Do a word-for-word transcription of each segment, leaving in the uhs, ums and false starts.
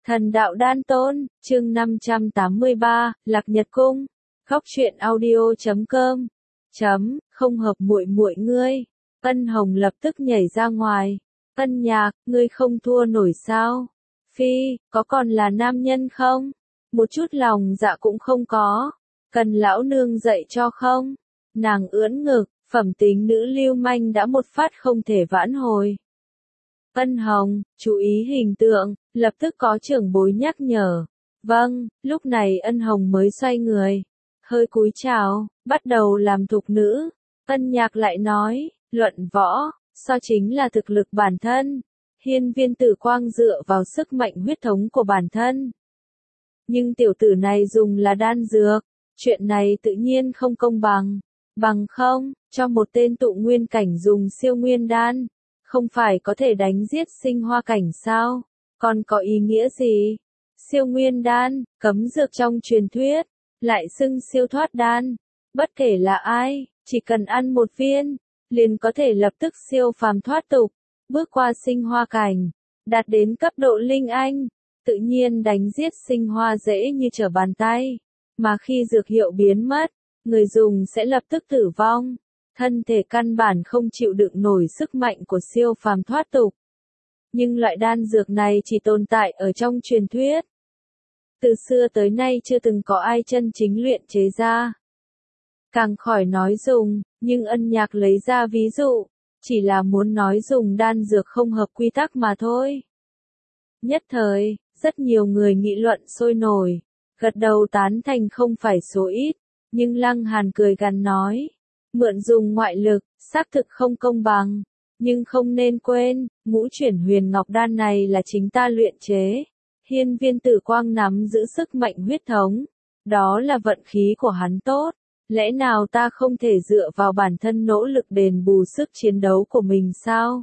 Thần đạo đan tôn, chương năm trăm tám mươi ba, Lạc Nhật Cung. Khóc truyện audio chấm com. Chấm, không hợp muội muội ngươi. Ân Hồng lập tức nhảy ra ngoài. Ân Nhạc, ngươi không thua nổi sao? Phi, có còn là nam nhân không? Một chút lòng dạ cũng không có. Cần lão nương dạy cho không? Nàng ưỡn ngực, phẩm tính nữ lưu manh đã một phát không thể vãn hồi. Ân Hồng, chú ý hình tượng, lập tức có trưởng bối nhắc nhở. Vâng, lúc này Ân Hồng mới xoay người. Hơi cúi chào, bắt đầu làm thục nữ. Ân Nhạc lại nói, luận võ, so chính là thực lực bản thân. Hiên Viên Tử Quang dựa vào sức mạnh huyết thống của bản thân. Nhưng tiểu tử này dùng là đan dược, chuyện này tự nhiên không công bằng. Bằng không, cho một tên tụ nguyên cảnh dùng siêu nguyên đan, không phải có thể đánh giết sinh hoa cảnh sao? Còn có ý nghĩa gì? Siêu nguyên đan, cấm dược trong truyền thuyết, lại xưng siêu thoát đan. Bất kể là ai, chỉ cần ăn một viên, liền có thể lập tức siêu phàm thoát tục, bước qua sinh hoa cảnh, đạt đến cấp độ linh anh, tự nhiên đánh giết sinh hoa dễ như trở bàn tay. Mà khi dược hiệu biến mất, người dùng sẽ lập tức tử vong. Thân thể căn bản không chịu đựng nổi sức mạnh của siêu phàm thoát tục. Nhưng loại đan dược này chỉ tồn tại ở trong truyền thuyết. Từ xưa tới nay chưa từng có ai chân chính luyện chế ra. Càng khỏi nói dùng, nhưng Ân Nhạc lấy ra ví dụ, chỉ là muốn nói dùng đan dược không hợp quy tắc mà thôi. Nhất thời, rất nhiều người nghị luận sôi nổi, gật đầu tán thành không phải số ít, nhưng Lăng Hàn cười gằn nói. Mượn dùng ngoại lực, xác thực không công bằng, nhưng không nên quên, ngũ chuyển huyền ngọc đan này là chính ta luyện chế. Hiên Viên Tử Quang nắm giữ sức mạnh huyết thống, đó là vận khí của hắn tốt, lẽ nào ta không thể dựa vào bản thân nỗ lực đền bù sức chiến đấu của mình sao?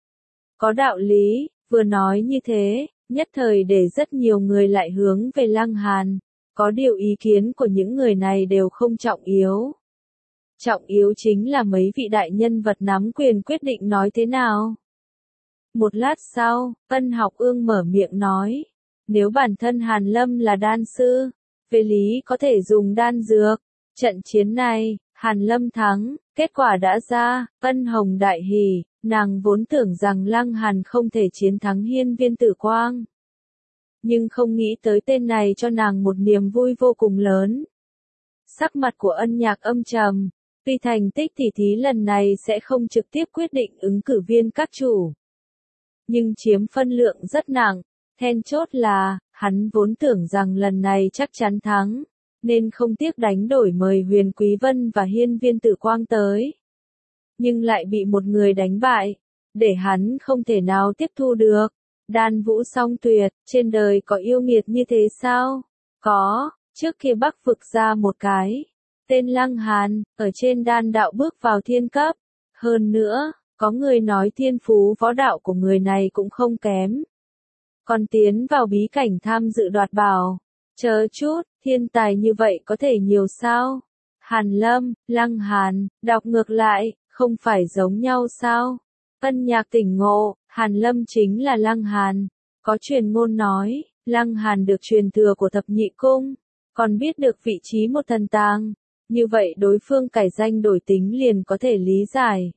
Có đạo lý, vừa nói như thế, nhất thời để rất nhiều người lại hướng về Lăng Hàn, có điều ý kiến của những người này đều không trọng yếu. Trọng yếu chính là mấy vị đại nhân vật nắm quyền quyết định nói thế nào. Một lát sau, Ân Học Ương mở miệng nói, nếu bản thân Hàn Lâm là đan sư, về lý có thể dùng đan dược. Trận chiến này, Hàn Lâm thắng, kết quả đã ra, Ân Hồng đại hỉ, nàng vốn tưởng rằng Lăng Hàn không thể chiến thắng Hiên Viên Tử Quang. Nhưng không nghĩ tới tên này cho nàng một niềm vui vô cùng lớn. Sắc mặt của Ân Nhạc âm trầm. Tuy thành tích tỉ thí lần này sẽ không trực tiếp quyết định ứng cử viên các chủ, nhưng chiếm phân lượng rất nặng, then chốt là, hắn vốn tưởng rằng lần này chắc chắn thắng, nên không tiếc đánh đổi mời Huyền Quý Vân và Hiên Viên Tử Quang tới. Nhưng lại bị một người đánh bại, để hắn không thể nào tiếp thu được. Đan Vũ Song Tuyệt, trên đời có yêu nghiệt như thế sao? Có, trước kia Bắc vực ra một cái. Tên Lăng Hàn, ở trên đan đạo bước vào thiên cấp. Hơn nữa, có người nói thiên phú võ đạo của người này cũng không kém. Còn tiến vào bí cảnh tham dự đoạt bảo. Chờ chút, thiên tài như vậy có thể nhiều sao? Hàn Lâm, Lăng Hàn, đọc ngược lại, không phải giống nhau sao? Ân Nhạc tỉnh ngộ, Hàn Lâm chính là Lăng Hàn. Có truyền ngôn nói, Lăng Hàn được truyền thừa của thập nhị cung, còn biết được vị trí một thần tàng. Như vậy đối phương cải danh đổi tính liền có thể lý giải.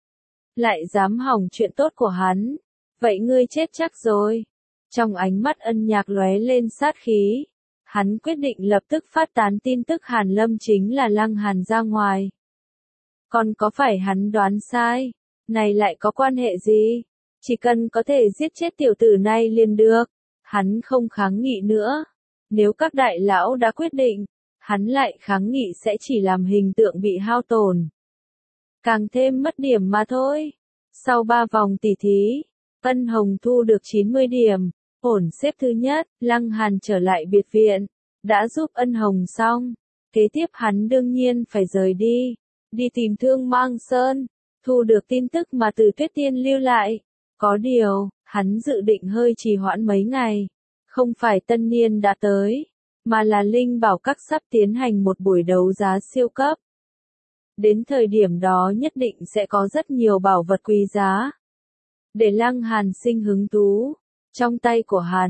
Lại dám hỏng chuyện tốt của hắn. Vậy ngươi chết chắc rồi. Trong ánh mắt Ân Nhạc lóe lên sát khí. Hắn quyết định lập tức phát tán tin tức Hàn Lâm chính là Lăng Hàn ra ngoài. Còn có phải hắn đoán sai? Này lại có quan hệ gì? Chỉ cần có thể giết chết tiểu tử này liền được. Hắn không kháng nghị nữa. Nếu các đại lão đã quyết định, hắn lại kháng nghị sẽ chỉ làm hình tượng bị hao tổn. Càng thêm mất điểm mà thôi. Sau ba vòng tỉ thí, Ân Hồng thu được chín mươi điểm, ổn xếp thứ nhất. Lăng Hàn trở lại biệt viện, đã giúp Ân Hồng xong. Kế tiếp hắn đương nhiên phải rời đi, đi tìm Thương Mang Sơn, thu được tin tức mà từ Tuyết Tiên lưu lại. Có điều, hắn dự định hơi trì hoãn mấy ngày, không phải tân niên đã tới, mà là Linh Bảo Các sắp tiến hành một buổi đấu giá siêu cấp. Đến thời điểm đó nhất định sẽ có rất nhiều bảo vật quý giá. Để Lăng Hàn sinh hứng thú, trong tay của hắn,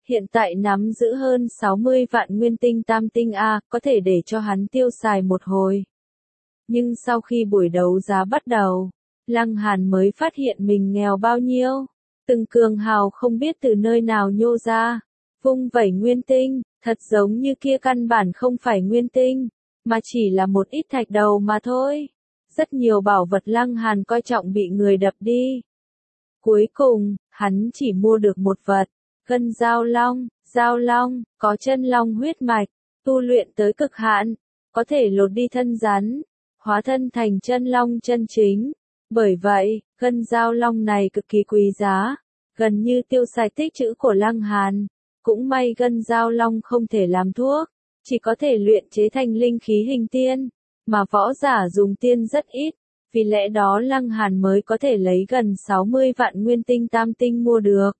Hiện tại nắm giữ hơn sáu mươi vạn nguyên tinh tam tinh A, có thể để cho hắn tiêu xài một hồi. Nhưng sau khi buổi đấu giá bắt đầu, Lăng Hàn mới phát hiện mình nghèo bao nhiêu. Từng cường hào không biết từ nơi nào nhô ra, vung vẩy nguyên tinh, thật giống như kia căn bản không phải nguyên tinh, mà chỉ là một ít thạch đầu mà thôi. Rất nhiều bảo vật Lăng Hàn coi trọng bị người đập đi. Cuối cùng, hắn chỉ mua được một vật, gân giao long. Giao long, có chân long huyết mạch, tu luyện tới cực hạn, có thể lột đi thân rắn, hóa thân thành chân long chân chính. Bởi vậy, gân giao long này cực kỳ quý giá, gần như tiêu xài tích trữ của Lăng Hàn. Cũng may gân giao long không thể làm thuốc, chỉ có thể luyện chế thành linh khí hình tiên, mà võ giả dùng tiên rất ít, vì lẽ đó Lăng Hàn mới có thể lấy gần sáu mươi vạn nguyên tinh tam tinh mua được.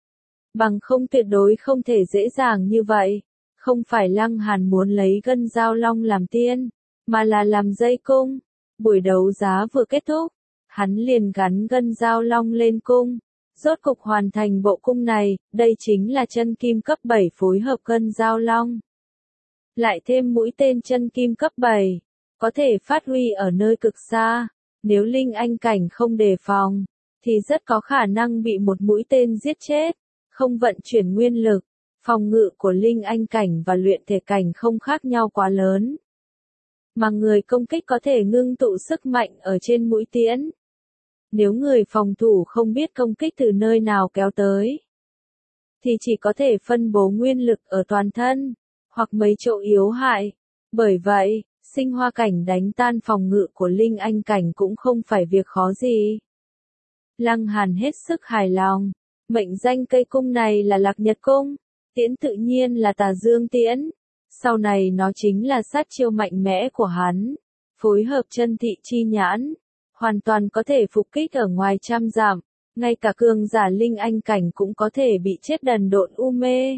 Bằng không tuyệt đối không thể dễ dàng như vậy. Không phải Lăng Hàn muốn lấy gân giao long làm tiên, mà là làm dây cung. Buổi đấu giá vừa kết thúc, hắn liền gắn gân giao long lên cung. Rốt cục hoàn thành bộ cung này, đây chính là chân kim cấp bảy phối hợp gân giao long. Lại thêm mũi tên chân kim cấp bảy, có thể phát huy ở nơi cực xa. Nếu linh anh cảnh không đề phòng, thì rất có khả năng bị một mũi tên giết chết. Không vận chuyển nguyên lực, phòng ngự của linh anh cảnh và luyện thể cảnh không khác nhau quá lớn. Mà người công kích có thể ngưng tụ sức mạnh ở trên mũi tiễn. Nếu người phòng thủ không biết công kích từ nơi nào kéo tới, thì chỉ có thể phân bố nguyên lực ở toàn thân, hoặc mấy chỗ yếu hại. Bởi vậy, sinh hoa cảnh đánh tan phòng ngự của linh anh cảnh cũng không phải việc khó gì. Lăng Hàn hết sức hài lòng. Mệnh danh cây cung này là Lạc Nhật Cung, tiễn tự nhiên là Tà Dương Tiễn. Sau này nó chính là sát chiêu mạnh mẽ của hắn, phối hợp chân thị chi nhãn, hoàn toàn có thể phục kích ở ngoài trăm dặm, ngay cả cường giả linh anh cảnh cũng có thể bị chết đần độn u mê.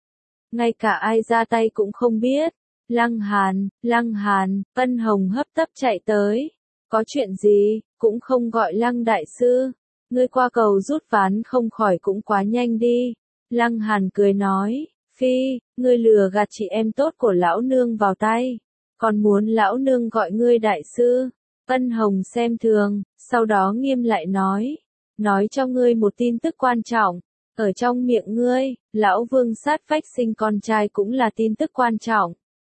Ngay cả ai ra tay cũng không biết. Lăng Hàn, Lăng Hàn, Ân Hồng hấp tấp chạy tới. Có chuyện gì, cũng không gọi Lăng đại sư. Ngươi qua cầu rút ván không khỏi cũng quá nhanh đi. Lăng Hàn cười nói, Phi, ngươi lừa gạt chị em tốt của lão nương vào tay. Còn muốn lão nương gọi ngươi đại sư. Ân Hồng xem thường, sau đó nghiêm lại nói. Nói cho ngươi một tin tức quan trọng. Ở trong miệng ngươi, lão vương sát vách sinh con trai cũng là tin tức quan trọng.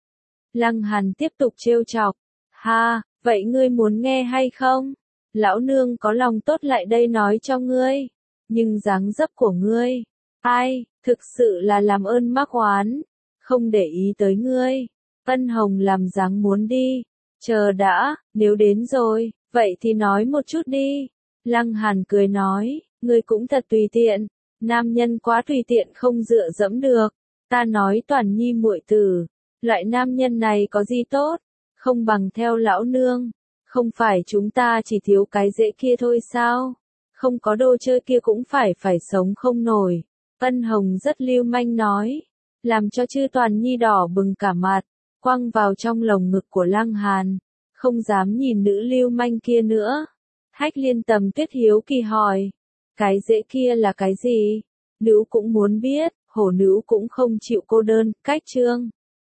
Lăng Hàn tiếp tục trêu chọc. Ha, vậy ngươi muốn nghe hay không? Lão nương có lòng tốt lại đây nói cho ngươi. Nhưng dáng dấp của ngươi, ai, thực sự là làm ơn mắc oán. Không để ý tới ngươi. Ân Hồng làm dáng muốn đi. Chờ đã, nếu đến rồi, vậy thì nói một chút đi. Lăng Hàn cười nói, ngươi cũng thật tùy tiện. Nam nhân quá tùy tiện không dựa dẫm được. Ta nói Toàn Nhi muội tử, loại nam nhân này có gì tốt, không bằng theo lão nương. Không phải chúng ta chỉ thiếu cái dễ kia thôi sao? Không có đồ chơi kia cũng phải phải sống không nổi. Ân Hồng rất lưu manh nói, làm cho Chư Toàn Nhi đỏ bừng cả mặt, quăng vào trong lồng ngực của Lăng Hàn, không dám nhìn nữ lưu manh kia nữa. Hách Liên Tầm Tuyết hiếu kỳ hỏi, cái dễ kia là cái gì? Nữ cũng muốn biết. Hổ nữ cũng không chịu cô đơn. Cách chương